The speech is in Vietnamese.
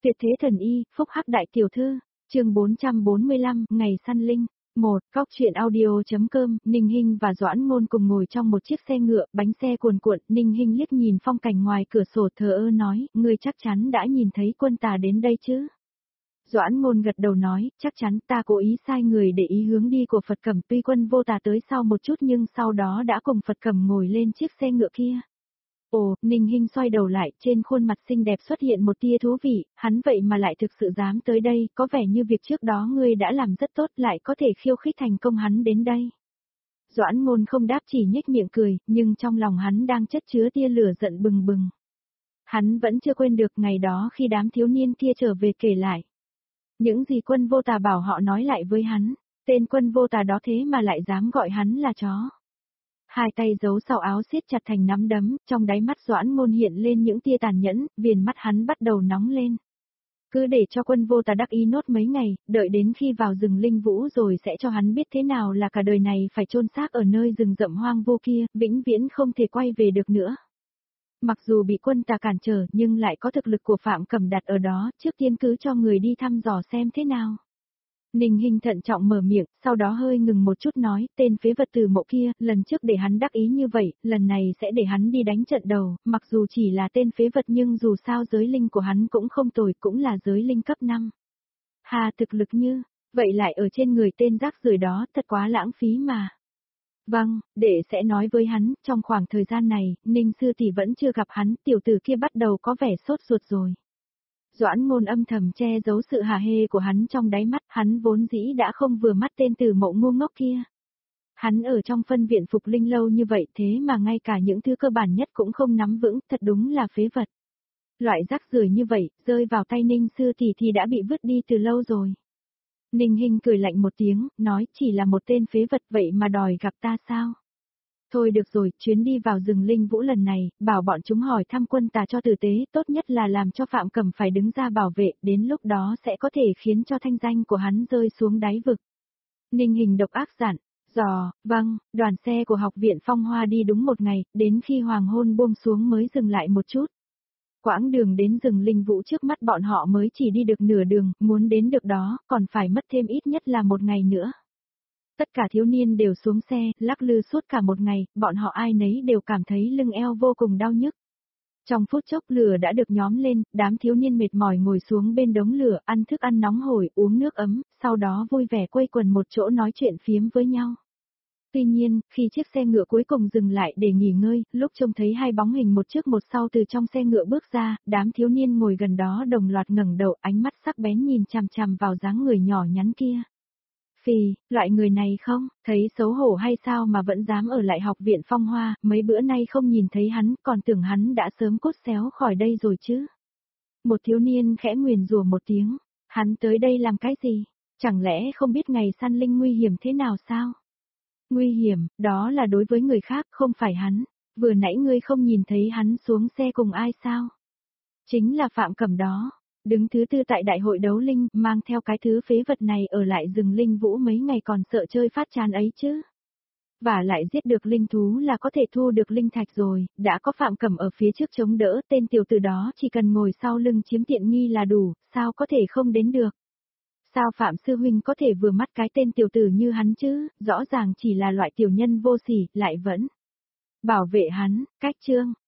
Tuyệt thế thần y, phúc hắc đại tiểu thư, chương 445, ngày săn linh. Cóc truyện audio.com, Ninh Hinh và Doãn Ngôn cùng ngồi trong một chiếc xe ngựa, bánh xe cuồn cuộn, Ninh Hinh liếc nhìn phong cảnh ngoài cửa sổ thờ ơ nói, ngươi chắc chắn đã nhìn thấy quân tà đến đây chứ? Doãn Ngôn gật đầu nói, chắc chắn, ta cố ý sai người để ý hướng đi của Phật Cẩm, tuy quân vô tà tới sau một chút nhưng sau đó đã cùng Phật Cẩm ngồi lên chiếc xe ngựa kia. Ồ, Ninh Hinh xoay đầu lại, trên khuôn mặt xinh đẹp xuất hiện một tia thú vị, hắn vậy mà lại thực sự dám tới đây, có vẻ như việc trước đó ngươi đã làm rất tốt lại có thể khiêu khích thành công hắn đến đây. Doãn Ngôn không đáp chỉ nhếch miệng cười, nhưng trong lòng hắn đang chất chứa tia lửa giận bừng bừng. Hắn vẫn chưa quên được ngày đó khi đám thiếu niên kia trở về kể lại. Những gì quân vô tà bảo họ nói lại với hắn, tên quân vô tà đó thế mà lại dám gọi hắn là chó. Hai tay giấu sau áo siết chặt thành nắm đấm, trong đáy mắt Doãn Ngôn hiện lên những tia tàn nhẫn, viền mắt hắn bắt đầu nóng lên. Cứ để cho quân vô tà đắc ý nốt mấy ngày, đợi đến khi vào rừng linh vũ rồi sẽ cho hắn biết thế nào là cả đời này phải chôn xác ở nơi rừng rậm hoang vô kia, vĩnh viễn không thể quay về được nữa. Mặc dù bị quân tà cản trở nhưng lại có thực lực của Phạm Cẩm đặt ở đó, trước tiên cứ cho người đi thăm dò xem thế nào. Ninh Hinh thận trọng mở miệng, sau đó hơi ngừng một chút nói, tên phế vật Từ Mộ kia, lần trước để hắn đắc ý như vậy, lần này sẽ để hắn đi đánh trận đầu, mặc dù chỉ là tên phế vật nhưng dù sao giới linh của hắn cũng không tồi, cũng là giới linh cấp 5. Hà, thực lực như, vậy lại ở trên người tên rác rưởi đó, thật quá lãng phí mà. Vâng, để sẽ nói với hắn, trong khoảng thời gian này, Ninh sư tỷ vẫn chưa gặp hắn, tiểu tử kia bắt đầu có vẻ sốt ruột rồi. Doãn Ngôn âm thầm che giấu sự hả hê của hắn trong đáy mắt, hắn vốn dĩ đã không vừa mắt tên Từ Mộ ngu ngốc kia. Hắn ở trong phân viện phục linh lâu như vậy thế mà ngay cả những thứ cơ bản nhất cũng không nắm vững, thật đúng là phế vật. Loại rác rưởi như vậy, rơi vào tay Ninh sư tỷ thì đã bị vứt đi từ lâu rồi. Ninh Hinh cười lạnh một tiếng, nói chỉ là một tên phế vật vậy mà đòi gặp ta sao? Thôi được rồi, chuyến đi vào rừng linh vũ lần này, bảo bọn chúng hỏi thăm quân tà cho tử tế, tốt nhất là làm cho Phạm Cẩm phải đứng ra bảo vệ, đến lúc đó sẽ có thể khiến cho thanh danh của hắn rơi xuống đáy vực. Ninh Hình độc ác dặn, vâng, đoàn xe của học viện Phong Hoa đi đúng một ngày, đến khi hoàng hôn buông xuống mới dừng lại một chút. Quãng đường đến rừng linh vũ trước mắt bọn họ mới chỉ đi được nửa đường, muốn đến được đó, còn phải mất thêm ít nhất là một ngày nữa. Tất cả thiếu niên đều xuống xe, lắc lư suốt cả một ngày, bọn họ ai nấy đều cảm thấy lưng eo vô cùng đau nhức. Trong phút chốc lửa đã được nhóm lên, đám thiếu niên mệt mỏi ngồi xuống bên đống lửa, ăn thức ăn nóng hổi, uống nước ấm, sau đó vui vẻ quây quần một chỗ nói chuyện phiếm với nhau. Tuy nhiên, khi chiếc xe ngựa cuối cùng dừng lại để nghỉ ngơi, lúc trông thấy hai bóng hình một trước một sau từ trong xe ngựa bước ra, đám thiếu niên ngồi gần đó đồng loạt ngẩng đầu, ánh mắt sắc bén nhìn chằm chằm vào dáng người nhỏ nhắn kia. Phì, loại người này không, thấy xấu hổ hay sao mà vẫn dám ở lại học viện Phong Hoa, mấy bữa nay không nhìn thấy hắn, còn tưởng hắn đã sớm cút xéo khỏi đây rồi chứ. Một thiếu niên khẽ nguyền rủa một tiếng, hắn tới đây làm cái gì, chẳng lẽ không biết ngày săn linh nguy hiểm thế nào sao? Nguy hiểm, đó là đối với người khác, không phải hắn, vừa nãy ngươi không nhìn thấy hắn xuống xe cùng ai sao? Chính là Phạm Cẩm đó. Đứng thứ tư tại đại hội đấu linh, mang theo cái thứ phế vật này ở lại rừng linh vũ mấy ngày còn sợ chơi phát chán ấy chứ. Và lại giết được linh thú là có thể thu được linh thạch rồi, đã có Phạm Cẩm ở phía trước chống đỡ, tên tiểu tử đó chỉ cần ngồi sau lưng chiếm tiện nghi là đủ, sao có thể không đến được. Sao Phạm sư huynh có thể vừa mắt cái tên tiểu tử như hắn chứ, rõ ràng chỉ là loại tiểu nhân vô sỉ, lại vẫn bảo vệ hắn, cách chương.